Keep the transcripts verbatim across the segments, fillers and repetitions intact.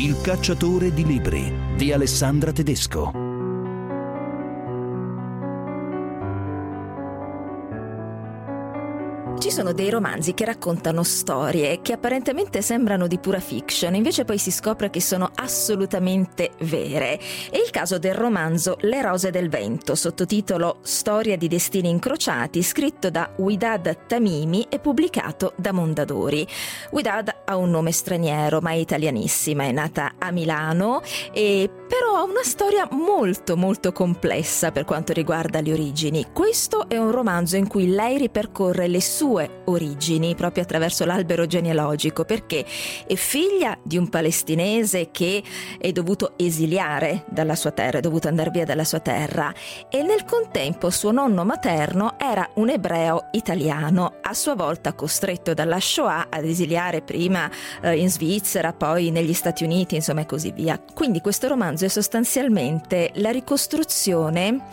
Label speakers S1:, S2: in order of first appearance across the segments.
S1: Il cacciatore di libri di Alessandra Tedesco.
S2: Ci sono dei romanzi che raccontano storie che apparentemente sembrano di pura fiction, invece poi si scopre che sono assolutamente vere. È il caso del romanzo Le rose del vento, sottotitolo Storia di destini incrociati, scritto da Wiedad Tamimi e pubblicato da Mondadori. Wiedad ha un nome straniero, ma è italianissima, è nata a Milano e però ha una storia molto molto complessa per quanto riguarda le origini. Questo è un romanzo in cui lei ripercorre le sue origini proprio attraverso l'albero genealogico, perché è figlia di un palestinese che è dovuto esiliare dalla sua terra, è dovuto andare via dalla sua terra, e nel contempo suo nonno materno era un ebreo italiano, a sua volta costretto dalla Shoah ad esiliare prima eh, in Svizzera, poi negli Stati Uniti, insomma, e così via. Quindi questo romanzo è sostanzialmente la ricostruzione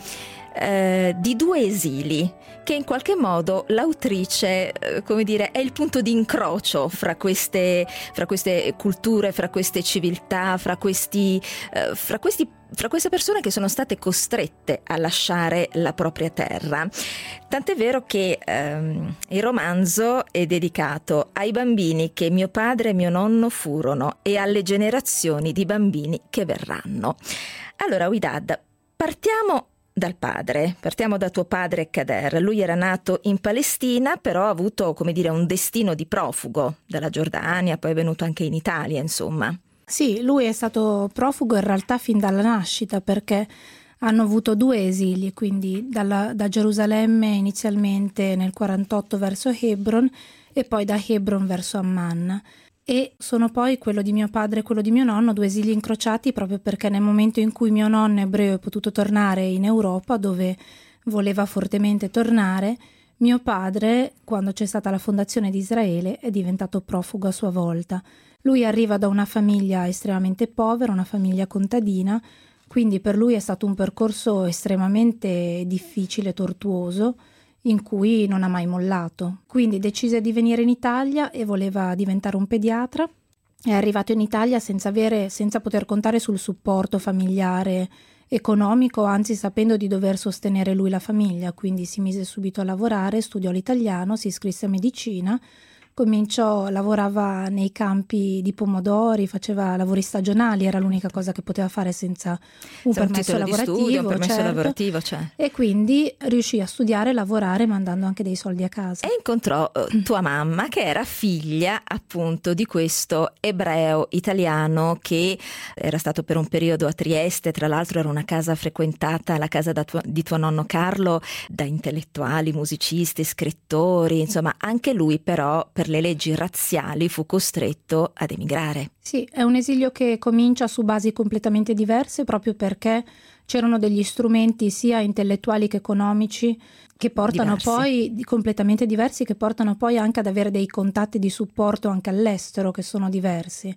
S2: eh, di due esili che in qualche modo l'autrice, eh, come dire, è il punto di incrocio fra queste, fra queste culture, fra queste civiltà, fra questi, eh, fra questi fra queste persone che sono state costrette a lasciare la propria terra. Tant'è vero che ehm, il romanzo è dedicato ai bambini che mio padre e mio nonno furono e alle generazioni di bambini che verranno. Allora, Wiedad, partiamo dal padre, partiamo da tuo padre Kader. Lui era nato in Palestina, però ha avuto, come dire, un destino di profugo dalla Giordania, poi è venuto anche in Italia, insomma.
S3: Sì, lui è stato profugo in realtà fin dalla nascita, perché hanno avuto due esili, quindi dalla, da Gerusalemme inizialmente nel quarantotto verso Hebron e poi da Hebron verso Amman. E sono poi quello di mio padre e quello di mio nonno, due esili incrociati, proprio perché nel momento in cui mio nonno ebreo è potuto tornare in Europa, dove voleva fortemente tornare, mio padre, quando c'è stata la fondazione di Israele, è diventato profugo a sua volta. Lui arriva da una famiglia estremamente povera, una famiglia contadina, quindi per lui è stato un percorso estremamente difficile, tortuoso, in cui non ha mai mollato. Quindi decise di venire in Italia e voleva diventare un pediatra. È arrivato in Italia senza avere, senza poter contare sul supporto familiare economico, anzi sapendo di dover sostenere lui la famiglia, quindi si mise subito a lavorare, studiò l'italiano, si iscrisse a medicina, cominciò, lavorava nei campi di pomodori, faceva lavori stagionali, era l'unica cosa che poteva fare senza un
S2: Senza
S3: permesso
S2: un
S3: lavorativo,
S2: di studio, un permesso
S3: certo.
S2: lavorativo, cioè.
S3: E quindi riuscì a studiare e lavorare mandando anche dei soldi a casa.
S2: E incontrò uh, tua mamma, che era figlia appunto di questo ebreo italiano che era stato per un periodo a Trieste, tra l'altro era una casa frequentata, la casa da tua, di tuo nonno Carlo, da intellettuali, musicisti, scrittori, insomma anche lui però per le leggi razziali fu costretto ad emigrare.
S3: Sì, è un esilio che comincia su basi completamente diverse, proprio perché c'erano degli strumenti sia intellettuali che economici che portano
S2: Diversi.
S3: poi completamente diversi, che portano poi anche ad avere dei contatti di supporto anche all'estero che sono diversi.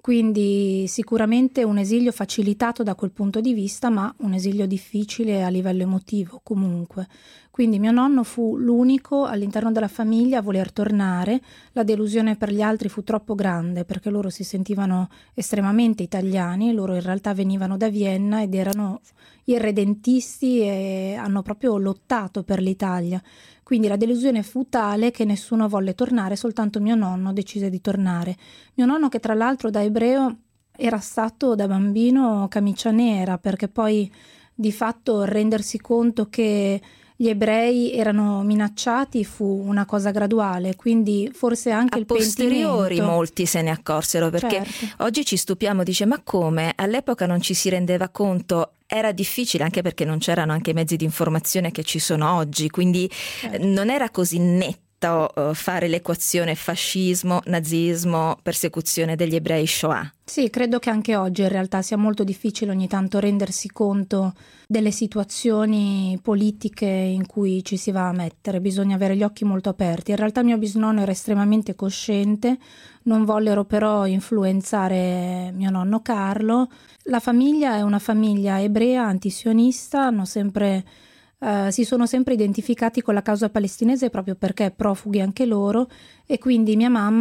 S3: Quindi sicuramente un esilio facilitato da quel punto di vista, ma un esilio difficile a livello emotivo comunque. Quindi mio nonno fu l'unico all'interno della famiglia a voler tornare. La delusione per gli altri fu troppo grande perché loro si sentivano estremamente italiani, loro in realtà venivano da Vienna ed erano irredentisti e hanno proprio lottato per l'Italia. Quindi la delusione fu tale che nessuno volle tornare, soltanto mio nonno decise di tornare. Mio nonno, che tra l'altro da ebreo era stato da bambino camicia nera, perché poi di fatto rendersi conto che gli ebrei erano minacciati fu una cosa graduale, quindi forse anche
S2: a
S3: il
S2: posteriori
S3: pentimento.
S2: Molti se ne accorsero, perché
S3: Certo.
S2: oggi ci stupiamo, dice ma come? All'epoca non ci si rendeva conto. Era difficile anche perché non c'erano anche i mezzi di informazione che ci sono oggi, quindi
S3: Certo.
S2: non era così netto uh, fare l'equazione fascismo, nazismo, persecuzione degli ebrei, Shoah.
S3: Sì, credo che anche oggi in realtà sia molto difficile ogni tanto rendersi conto delle situazioni politiche in cui ci si va a mettere, bisogna avere gli occhi molto aperti. In realtà mio bisnonno era estremamente cosciente, non vollero però influenzare mio nonno Carlo. La famiglia è una famiglia ebrea antisionista, hanno sempre, eh, si sono sempre identificati con la causa palestinese proprio perché profughi anche loro, e quindi mia mamma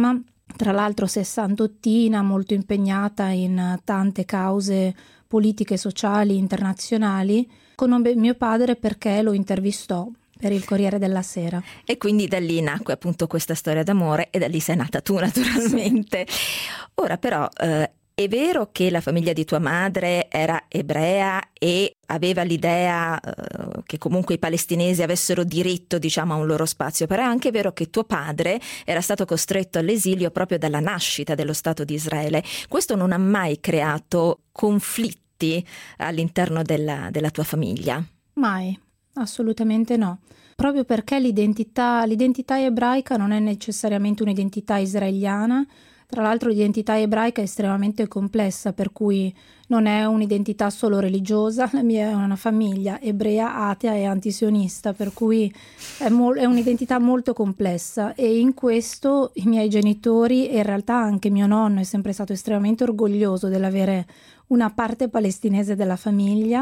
S3: tra l'altro sessantottina, molto impegnata in tante cause politiche e sociali internazionali. Conobbe mio padre perché lo intervistò per il Corriere della Sera.
S2: E quindi da lì nacque appunto questa storia d'amore e da lì sei nata tu, naturalmente. Ora però eh, è vero che la famiglia di tua madre era ebrea e aveva l'idea eh, che comunque i palestinesi avessero diritto, diciamo, a un loro spazio, però è anche vero che tuo padre era stato costretto all'esilio proprio dalla nascita dello Stato di Israele. Questo non ha mai creato conflitti all'interno della, della tua famiglia?
S3: Mai, assolutamente no. Proprio perché l'identità, l'identità ebraica non è necessariamente un'identità israeliana. Tra l'altro l'identità ebraica è estremamente complessa, per cui non è un'identità solo religiosa. La mia è una famiglia ebrea, atea e antisionista, per cui è, mo- è un'identità molto complessa, e in questo i miei genitori e in realtà anche mio nonno è sempre stato estremamente orgoglioso dell'avere una parte palestinese della famiglia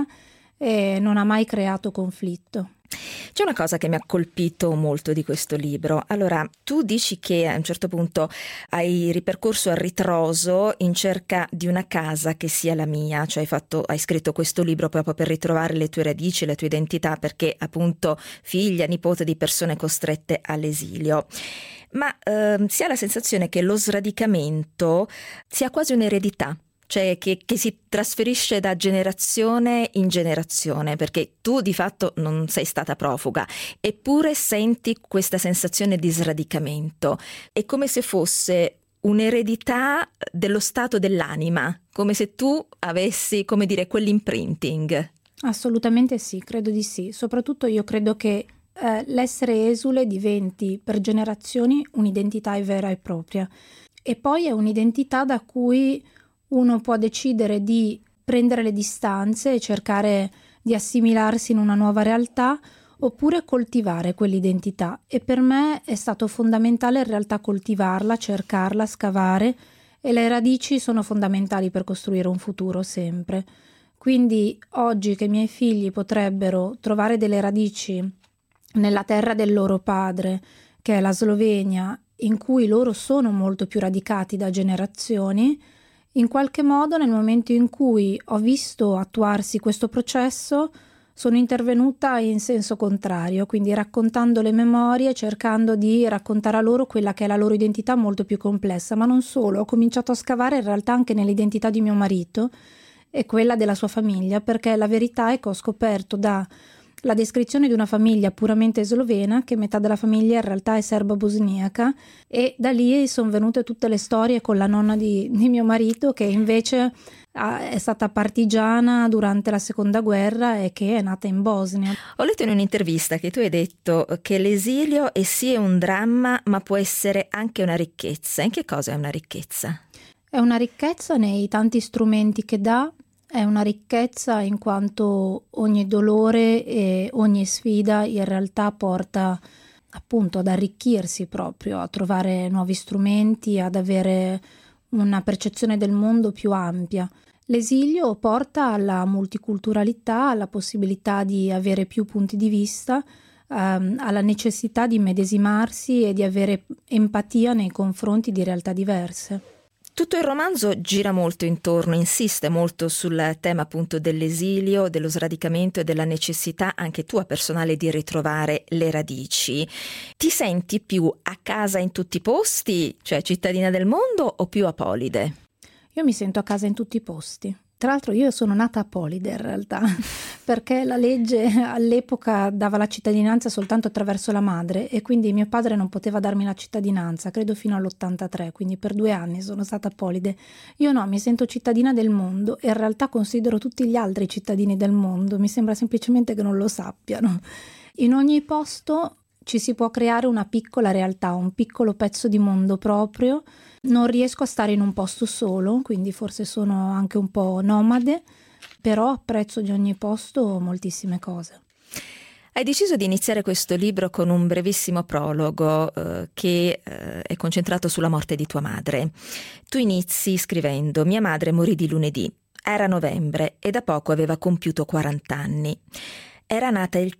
S3: e non ha mai creato conflitto.
S2: C'è una cosa che mi ha colpito molto di questo libro. Allora, tu dici che a un certo punto hai ripercorso a ritroso in cerca di una casa che sia la mia, cioè hai fatto, hai scritto questo libro proprio per ritrovare le tue radici, la tua identità, perché appunto figlia, nipote di persone costrette all'esilio. Ma eh, si ha la sensazione che lo sradicamento sia quasi un'eredità, cioè che, che si trasferisce da generazione in generazione, perché tu di fatto non sei stata profuga, eppure senti questa sensazione di sradicamento. È come se fosse un'eredità dello stato dell'anima, come se tu avessi, come dire, quell'imprinting.
S3: Assolutamente sì, credo di sì. Soprattutto io credo che eh, l'essere esule diventi per generazioni un'identità vera e propria, e poi è un'identità da cui uno può decidere di prendere le distanze e cercare di assimilarsi in una nuova realtà, oppure coltivare quell'identità. E per me è stato fondamentale in realtà coltivarla, cercarla, scavare, e le radici sono fondamentali per costruire un futuro sempre. Quindi oggi che i miei figli potrebbero trovare delle radici nella terra del loro padre, che è la Slovenia, in cui loro sono molto più radicati da generazioni, in qualche modo nel momento in cui ho visto attuarsi questo processo sono intervenuta in senso contrario, quindi raccontando le memorie, cercando di raccontare a loro quella che è la loro identità molto più complessa, ma non solo, ho cominciato a scavare in realtà anche nell'identità di mio marito e quella della sua famiglia, perché la verità è che ho scoperto da la descrizione di una famiglia puramente slovena che metà della famiglia in realtà è serbo-bosniaca, e da lì sono venute tutte le storie con la nonna di, di mio marito, che invece ha, è stata partigiana durante la seconda guerra e che è nata in Bosnia.
S2: Ho letto in un'intervista che tu hai detto che l'esilio è sì un dramma, ma può essere anche una ricchezza. In che cosa è una ricchezza?
S3: È una ricchezza nei tanti strumenti che dà. È una ricchezza in quanto ogni dolore e ogni sfida in realtà porta appunto ad arricchirsi proprio, a trovare nuovi strumenti, ad avere una percezione del mondo più ampia. L'esilio porta alla multiculturalità, alla possibilità di avere più punti di vista, ehm, alla necessità di medesimarsi e di avere empatia nei confronti di realtà diverse.
S2: Tutto il romanzo gira molto intorno, insiste molto sul tema appunto dell'esilio, dello sradicamento e della necessità anche tua personale di ritrovare le radici. Ti senti più a casa in tutti i posti, cioè cittadina del mondo, o più apolide?
S3: Io mi sento a casa in tutti i posti. Tra l'altro io sono nata apolide in realtà, perché la legge all'epoca dava la cittadinanza soltanto attraverso la madre, e quindi mio padre non poteva darmi la cittadinanza, credo fino all'ottantatré, quindi per due anni sono stata apolide. Io no, mi sento cittadina del mondo, e in realtà considero tutti gli altri cittadini del mondo, mi sembra semplicemente che non lo sappiano. In ogni posto ci si può creare una piccola realtà, un piccolo pezzo di mondo proprio. Non riesco a stare in un posto solo, quindi forse sono anche un po' nomade, però apprezzo di ogni posto moltissime cose.
S2: Hai deciso di iniziare questo libro con un brevissimo prologo eh, che eh, è concentrato sulla morte di tua madre. Tu inizi scrivendo: mia madre morì di lunedì, era novembre e da poco aveva compiuto quaranta anni. Era nata il tre,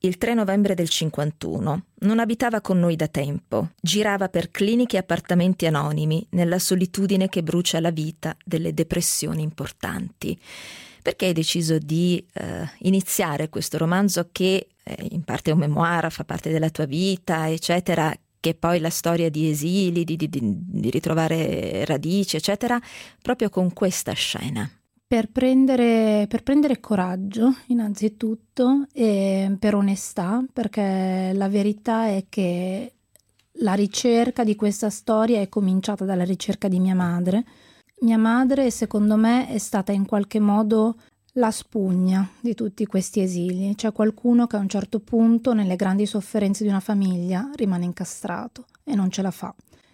S2: il tre novembre del cinquantuno. Non abitava con noi da tempo. Girava per cliniche e appartamenti anonimi, nella solitudine che brucia la vita delle depressioni importanti. Perché hai deciso di eh, iniziare questo romanzo che eh, in parte è un memoir, fa parte della tua vita, eccetera, che poi la storia di esili, di, di, di ritrovare radici, eccetera, proprio con questa scena?
S3: Per prendere, per prendere coraggio, innanzitutto, e per onestà, perché la verità è che la ricerca di questa storia è cominciata dalla ricerca di mia madre. Mia madre, secondo me, è stata in qualche modo la spugna di tutti questi esili. C'è qualcuno che a un certo punto, nelle grandi sofferenze di una famiglia, rimane incastrato e non ce la fa.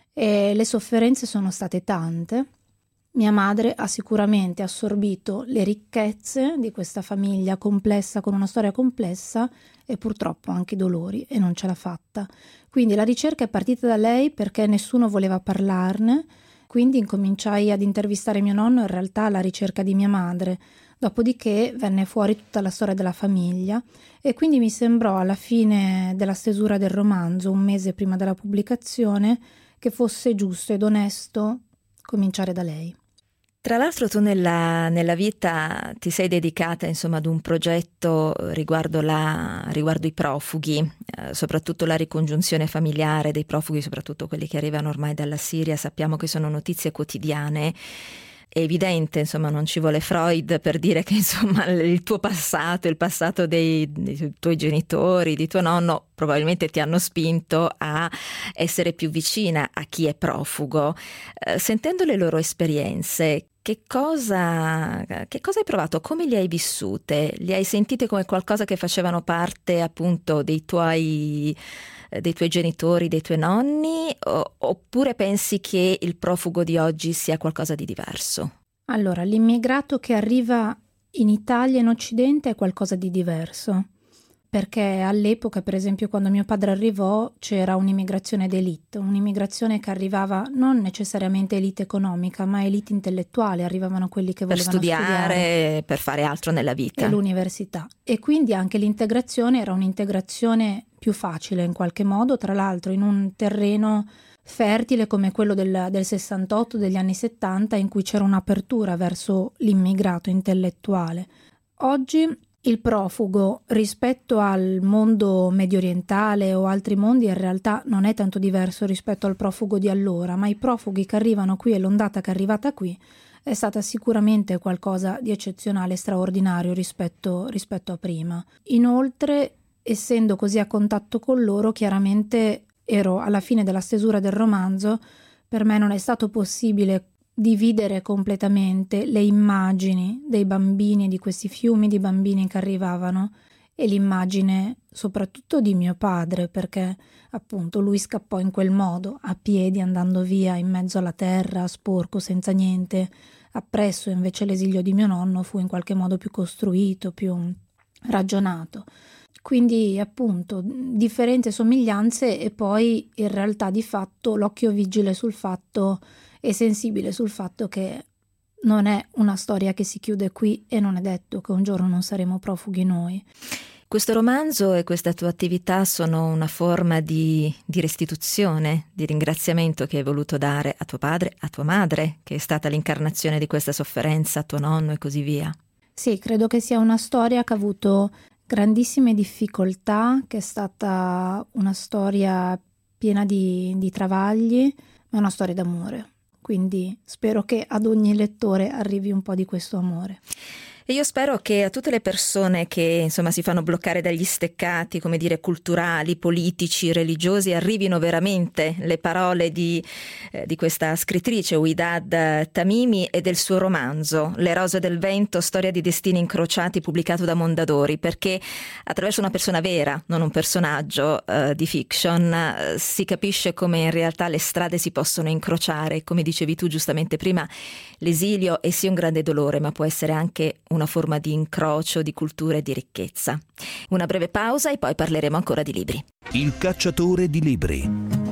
S3: E le sofferenze sono state tante. Mia madre ha sicuramente assorbito le ricchezze di questa famiglia complessa, con una storia complessa, e purtroppo anche i dolori, e non ce l'ha fatta. Quindi la ricerca è partita da lei perché nessuno voleva parlarne, quindi incominciai ad intervistare mio nonno, in realtà alla ricerca di mia madre. Dopodiché venne fuori tutta la storia della famiglia e quindi mi sembrò, alla fine della stesura del romanzo, un mese prima della pubblicazione, che fosse giusto ed onesto cominciare da lei.
S2: Tra l'altro tu nella, nella vita ti sei dedicata insomma ad un progetto riguardo, la, riguardo i profughi, eh, soprattutto la ricongiunzione familiare dei profughi, soprattutto quelli che arrivano ormai dalla Siria. Sappiamo che sono notizie quotidiane. È evidente, insomma, non ci vuole Freud per dire che insomma il tuo passato, il passato dei, dei tuoi genitori, di tuo nonno, probabilmente ti hanno spinto a essere più vicina a chi è profugo. Eh, sentendo le loro esperienze, che cosa, che cosa hai provato? Come li hai vissute? Li hai sentite come qualcosa che facevano parte appunto dei tuoi dei tuoi genitori, dei tuoi nonni, o, oppure pensi che il profugo di oggi sia qualcosa di diverso?
S3: Allora, l'immigrato che arriva in Italia, in Occidente, è qualcosa di diverso, perché all'epoca, per esempio, quando mio padre arrivò, c'era un'immigrazione d'élite, un'immigrazione che arrivava non necessariamente elite economica, ma elite intellettuale, arrivavano quelli che volevano
S2: per studiare,
S3: studiare,
S2: per fare altro nella vita.
S3: E l'università. E quindi anche l'integrazione era un'integrazione più facile in qualche modo, tra l'altro in un terreno fertile come quello del, del sessantotto, degli anni settanta, in cui c'era un'apertura verso l'immigrato intellettuale. Oggi il profugo rispetto al mondo medio orientale o altri mondi in realtà non è tanto diverso rispetto al profugo di allora, ma i profughi che arrivano qui e l'ondata che è arrivata qui è stata sicuramente qualcosa di eccezionale, straordinario rispetto, rispetto a prima. Inoltre, essendo così a contatto con loro, chiaramente ero alla fine della stesura del romanzo, per me non è stato possibile dividere completamente le immagini dei bambini, di questi fiumi di bambini che arrivavano, e l'immagine soprattutto di mio padre, perché appunto lui scappò in quel modo, a piedi, andando via in mezzo alla terra, sporco, senza niente. Appresso invece l'esilio di mio nonno fu in qualche modo più costruito, più ragionato. Quindi appunto differenze, somiglianze, e poi in realtà di fatto l'occhio vigile sul fatto e sensibile sul fatto che non è una storia che si chiude qui e non è detto che un giorno non saremo profughi noi.
S2: Questo romanzo e questa tua attività sono una forma di, di restituzione, di ringraziamento che hai voluto dare a tuo padre, a tua madre, che è stata l'incarnazione di questa sofferenza, a tuo nonno e così via.
S3: Sì, credo che sia una storia che ha avuto grandissime difficoltà, che è stata una storia piena di, di travagli, ma è una storia d'amore. Quindi spero che ad ogni lettore arrivi un po' di questo amore.
S2: E io spero che a tutte le persone che insomma si fanno bloccare dagli steccati, come dire, culturali, politici, religiosi, arrivino veramente le parole di, eh, di questa scrittrice Ouidad Tamimi e del suo romanzo Le rose del vento, storia di destini incrociati, pubblicato da Mondadori, perché attraverso una persona vera, non un personaggio eh, di fiction, eh, si capisce come in realtà le strade si possono incrociare. Come dicevi tu giustamente prima, l'esilio è sì un grande dolore, ma può essere anche una forma di incrocio di cultura e di ricchezza. Una breve pausa e poi parleremo ancora di libri.
S1: Il cacciatore di libri.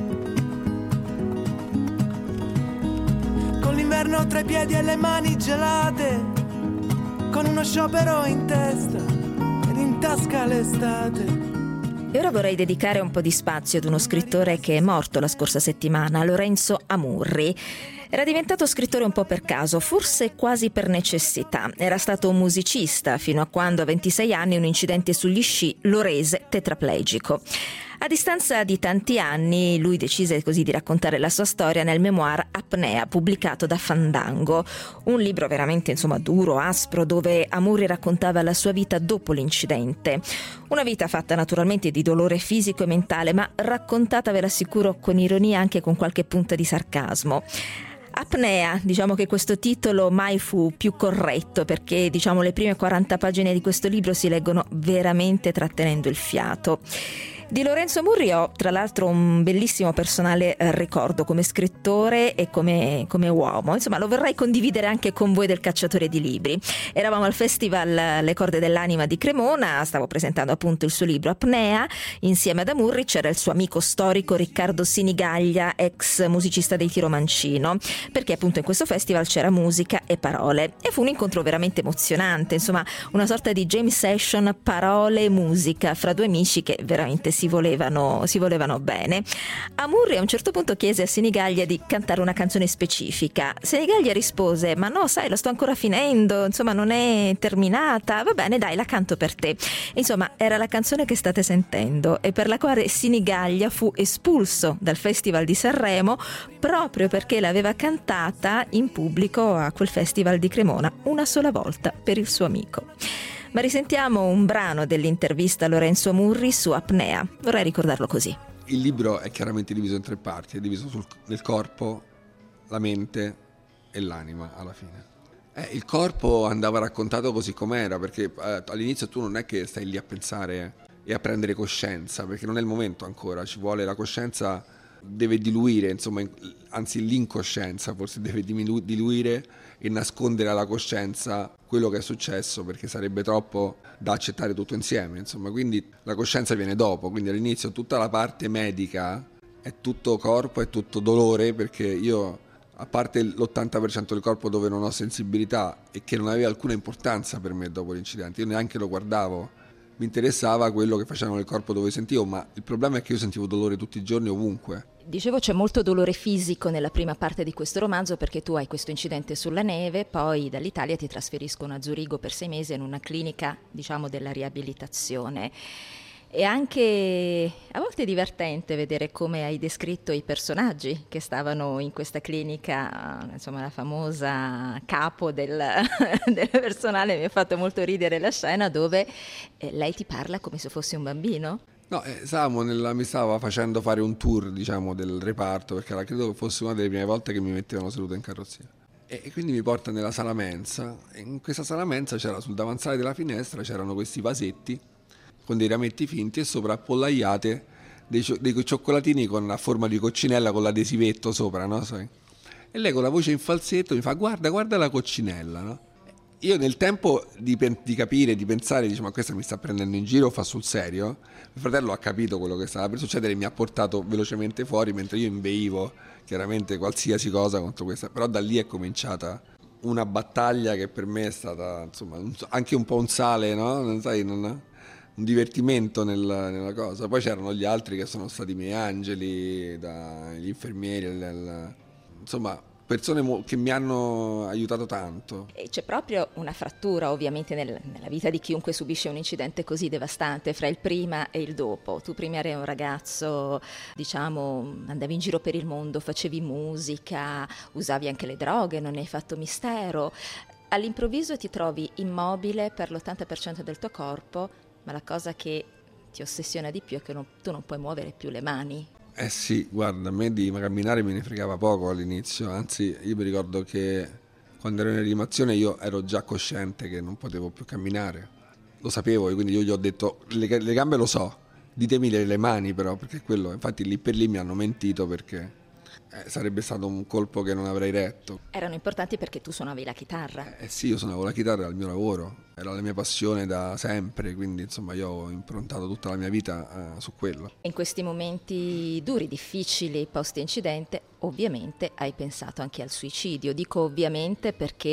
S4: Con l'inverno tra i piedi e le mani gelate, con uno sciopero in testa ed in tasca l'estate,
S2: E ora vorrei dedicare un po' di spazio ad uno scrittore che è morto la scorsa settimana, Lorenzo Amurri. Era diventato scrittore un po' per caso, forse quasi per necessità. Era stato un musicista fino a quando a ventisei anni un incidente sugli sci lo rese tetraplegico. A distanza di tanti anni lui decise così di raccontare la sua storia nel memoir Apnea, pubblicato da Fandango, un libro veramente insomma duro, aspro, dove Amurri raccontava la sua vita dopo l'incidente. Una vita fatta naturalmente di dolore fisico e mentale, ma raccontata, ve l'assicuro, con ironia, anche con qualche punta di sarcasmo. Apnea, diciamo che questo titolo mai fu più corretto, perché diciamo le prime quaranta pagine di questo libro si leggono veramente trattenendo il fiato. Di Lorenzo Amurri ho tra l'altro un bellissimo personale eh, ricordo come scrittore e come, come uomo, insomma lo vorrei condividere anche con voi del Cacciatore di Libri. Eravamo al Festival Le Corde dell'Anima di Cremona, stavo presentando appunto il suo libro Apnea, insieme ad Amurri c'era il suo amico storico Riccardo Sinigaglia, ex musicista dei Tiro Mancino, perché appunto in questo festival c'era musica e parole e fu un incontro veramente emozionante, insomma una sorta di jam session parole e musica fra due amici che veramente si Si volevano, si volevano bene. Amurri a un certo punto chiese a Sinigaglia di cantare una canzone specifica. Sinigaglia rispose: ma no, sai, la sto ancora finendo, insomma non è terminata, va bene, dai, la canto per te. Insomma era la canzone che state sentendo e per la quale Sinigaglia fu espulso dal Festival di Sanremo proprio perché l'aveva cantata in pubblico a quel Festival di Cremona una sola volta per il suo amico. Ma risentiamo un brano dell'intervista a Lorenzo Amurri su Apnea. Vorrei ricordarlo così.
S5: Il libro è chiaramente diviso in tre parti, è diviso sul, nel corpo, la mente e l'anima alla fine. Eh, il corpo andava raccontato così com'era, perché eh, all'inizio tu non è che stai lì a pensare e a prendere coscienza, perché non è il momento ancora, ci vuole la coscienza, deve diluire, insomma, anzi l'incoscienza forse deve diminu- diluire e nascondere alla coscienza quello che è successo, perché sarebbe troppo da accettare tutto insieme, insomma, quindi la coscienza viene dopo, quindi all'inizio tutta la parte medica è tutto corpo, è tutto dolore, perché io, a parte l'ottanta per cento del corpo dove non ho sensibilità e che non aveva alcuna importanza per me dopo l'incidente, io neanche lo guardavo, mi interessava quello che facevano nel corpo dove sentivo, ma il problema è che io sentivo dolore tutti i giorni ovunque.
S2: Dicevo, c'è molto dolore fisico nella prima parte di questo romanzo perché tu hai questo incidente sulla neve, poi dall'Italia ti trasferiscono a Zurigo per sei mesi in una clinica, diciamo, della riabilitazione. E anche a volte è divertente vedere come hai descritto i personaggi che stavano in questa clinica, insomma la famosa capo del, del personale. Mi ha fatto molto ridere la scena dove eh, lei ti parla come se fosse un bambino.
S5: No, eh, stavamo nella, mi stava facendo fare un tour, diciamo, del reparto, perché era, credo che fosse una delle prime volte che mi mettevano seduto in carrozzina. E, e quindi mi porta nella sala mensa, e in questa sala mensa c'era, sul davanzale della finestra, c'erano questi vasetti con dei rametti finti e sopra appollaiate dei, dei cioccolatini con la forma di coccinella con l'adesivetto sopra, no? Sai? E lei con la voce in falsetto mi fa: guarda, guarda la coccinella, no? Io nel tempo di, di capire, di pensare, dice: ma questa mi sta prendendo in giro, fa sul serio? Mio fratello ha capito quello che stava per succedere e mi ha portato velocemente fuori mentre io inveivo chiaramente qualsiasi cosa contro questa. Però da lì è cominciata una battaglia che per me è stata, insomma, anche un po' un sale, no? Non sai, non, un divertimento nella, nella cosa. Poi c'erano gli altri che sono stati i miei angeli, dagli infermieri, l, l, insomma persone che mi hanno aiutato tanto.
S2: E c'è proprio una frattura ovviamente nel, nella vita di chiunque subisce un incidente così devastante fra il prima e il dopo. Tu prima eri un ragazzo, diciamo, andavi in giro per il mondo, facevi musica, usavi anche le droghe, non ne hai fatto mistero. All'improvviso ti trovi immobile per l'ottanta per cento del tuo corpo, ma la cosa che ti ossessiona di più è che non, tu non puoi muovere più le mani.
S5: Eh sì, guarda, a me di camminare me ne fregava poco all'inizio, anzi io mi ricordo che quando ero in rianimazione io ero già cosciente che non potevo più camminare, lo sapevo e quindi io gli ho detto le, le gambe lo so, ditemi le, le mani però, perché quello, infatti lì per lì mi hanno mentito perché eh, sarebbe stato un colpo che non avrei retto.
S2: Erano importanti perché tu suonavi la chitarra.
S5: Eh sì, io suonavo la chitarra, era il mio lavoro, era la mia passione da sempre, quindi insomma io ho improntato tutta la mia vita eh, su quello.
S2: In questi momenti duri, difficili, post-incidente, ovviamente hai pensato anche al suicidio. Dico ovviamente perché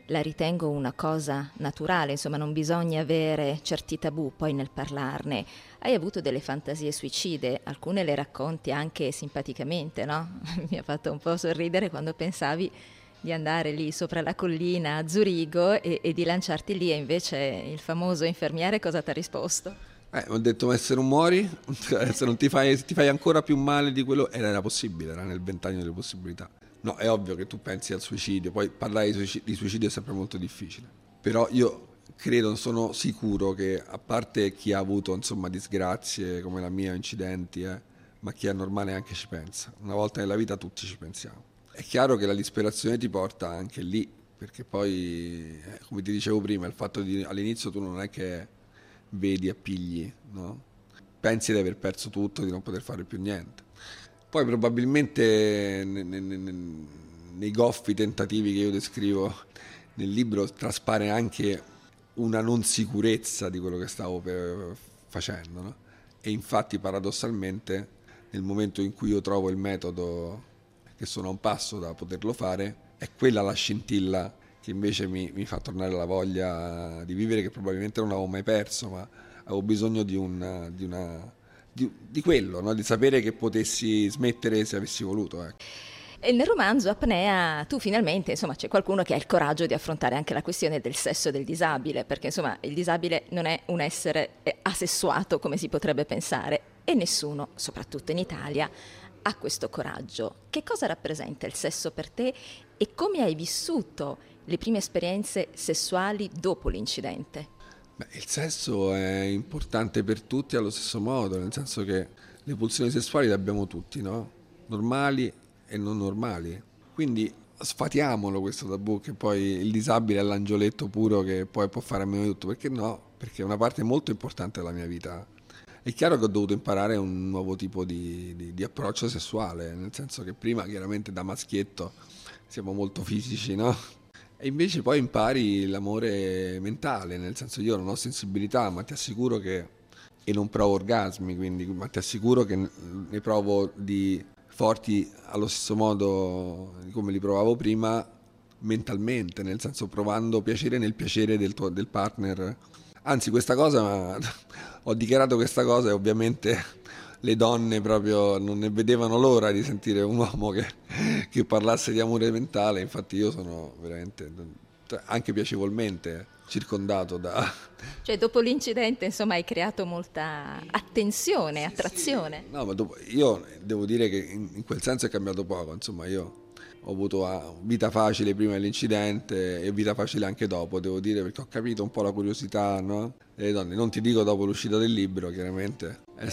S2: la ritengo una cosa naturale, insomma non bisogna avere certi tabù poi nel parlarne. Hai avuto delle fantasie suicide, alcune le racconti anche simpaticamente, no? Mi ha fatto un po' sorridere quando pensavi di andare lì sopra la collina a Zurigo e, e di lanciarti lì, e invece il famoso infermiere cosa ti ha risposto?
S5: Eh, ho detto, ma se non muori, se non ti fai, se ti fai ancora più male di quello, era, era possibile, era nel ventaglio delle possibilità. No, è ovvio che tu pensi al suicidio, poi parlare di suicidio, di suicidio è sempre molto difficile, però io credo, sono sicuro che, a parte chi ha avuto insomma disgrazie come la mia, incidenti, eh, ma chi è normale anche ci pensa. Una volta nella vita tutti ci pensiamo. È chiaro che la disperazione ti porta anche lì, perché poi, eh, come ti dicevo prima, il fatto di all'inizio tu non è che vedi e pigli, no? Pensi di aver perso tutto, di non poter fare più niente. Poi probabilmente ne, ne, ne, nei goffi tentativi che io descrivo nel libro traspare anche una non sicurezza di quello che stavo per, facendo, no? E infatti paradossalmente nel momento in cui io trovo il metodo, che sono a un passo da poterlo fare, è quella la scintilla che invece mi, mi fa tornare la voglia di vivere, che probabilmente non avevo mai perso, ma avevo bisogno di, un, di una... Di, di quello, no? Di sapere che potessi smettere se avessi voluto. Ecco.
S2: E nel romanzo Apnea tu finalmente, insomma, c'è qualcuno che ha il coraggio di affrontare anche la questione del sesso del disabile, perché insomma il disabile non è un essere asessuato come si potrebbe pensare, e nessuno, soprattutto in Italia, ha questo coraggio. Che cosa rappresenta il sesso per te e come hai vissuto le prime esperienze sessuali dopo l'incidente?
S5: Beh, il sesso è importante per tutti allo stesso modo, nel senso che le pulsioni sessuali le abbiamo tutti, no? Normali e non normali. Quindi sfatiamolo questo tabù che poi il disabile è l'angioletto puro che poi può fare a meno di tutto. Perché no? Perché è una parte molto importante della mia vita. È chiaro che ho dovuto imparare un nuovo tipo di, di, di approccio sessuale, nel senso che prima chiaramente da maschietto siamo molto fisici, no? E invece poi impari l'amore mentale, nel senso io non ho sensibilità, ma ti assicuro che, e non provo orgasmi, quindi, ma ti assicuro che ne provo di forti allo stesso modo di come li provavo prima mentalmente, nel senso provando piacere nel piacere del, tuo, del partner. Anzi, questa cosa, ho dichiarato questa cosa e ovviamente le donne proprio non ne vedevano l'ora di sentire un uomo che, che parlasse di amore mentale. Infatti io sono veramente, anche piacevolmente, circondato da...
S2: Cioè dopo l'incidente insomma hai creato molta attenzione, sì, attrazione.
S5: Sì. No, ma dopo, io devo dire che in, in quel senso è cambiato poco, insomma io ho avuto uh, vita facile prima dell'incidente e vita facile anche dopo, devo dire, perché ho capito un po' la curiosità, no? delle donne. Non ti dico dopo l'uscita del libro, chiaramente è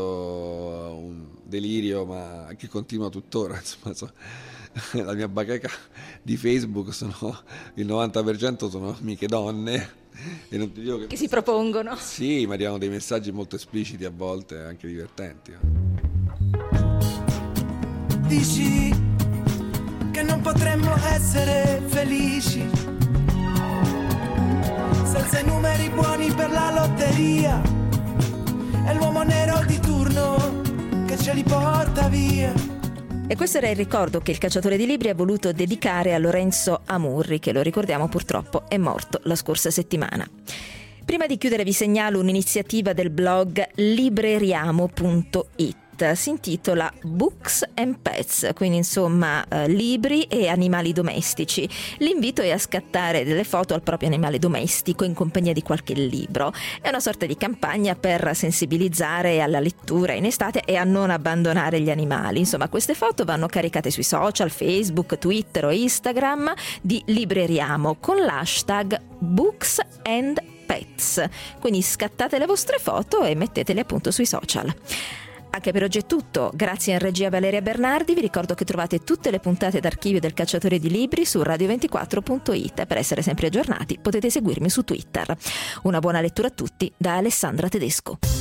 S5: stato un delirio, ma che continua tuttora, insomma, so, la mia bacheca di Facebook sono il novanta per cento sono amiche donne e non ti dico che,
S2: che si propongono.
S5: Sì, ma arrivano dei messaggi molto espliciti, a volte anche divertenti.
S4: Dici che non potremmo essere felici senza i numeri buoni per la lotteria, è l'uomo nero di turno che ce li porta via.
S2: E questo era il ricordo che il Cacciatore di Libri ha voluto dedicare a Lorenzo Amurri, che lo ricordiamo purtroppo è morto la scorsa settimana. Prima di chiudere vi segnalo un'iniziativa del blog libreriamo punto it. Si intitola Books and Pets, quindi insomma eh, libri e animali domestici. L'invito è a scattare delle foto al proprio animale domestico in compagnia di qualche libro. È una sorta di campagna per sensibilizzare alla lettura in estate e a non abbandonare gli animali. Insomma, queste foto vanno caricate sui social, Facebook, Twitter o Instagram di Libreriamo con l'hashtag Books and Pets. Quindi scattate le vostre foto e mettetele appunto sui social. Anche per oggi è tutto, grazie in regia Valeria Bernardi, vi ricordo che trovate tutte le puntate d'archivio del Cacciatore di Libri su radio ventiquattro punto it e per essere sempre aggiornati potete seguirmi su Twitter. Una buona lettura a tutti da Alessandra Tedesco.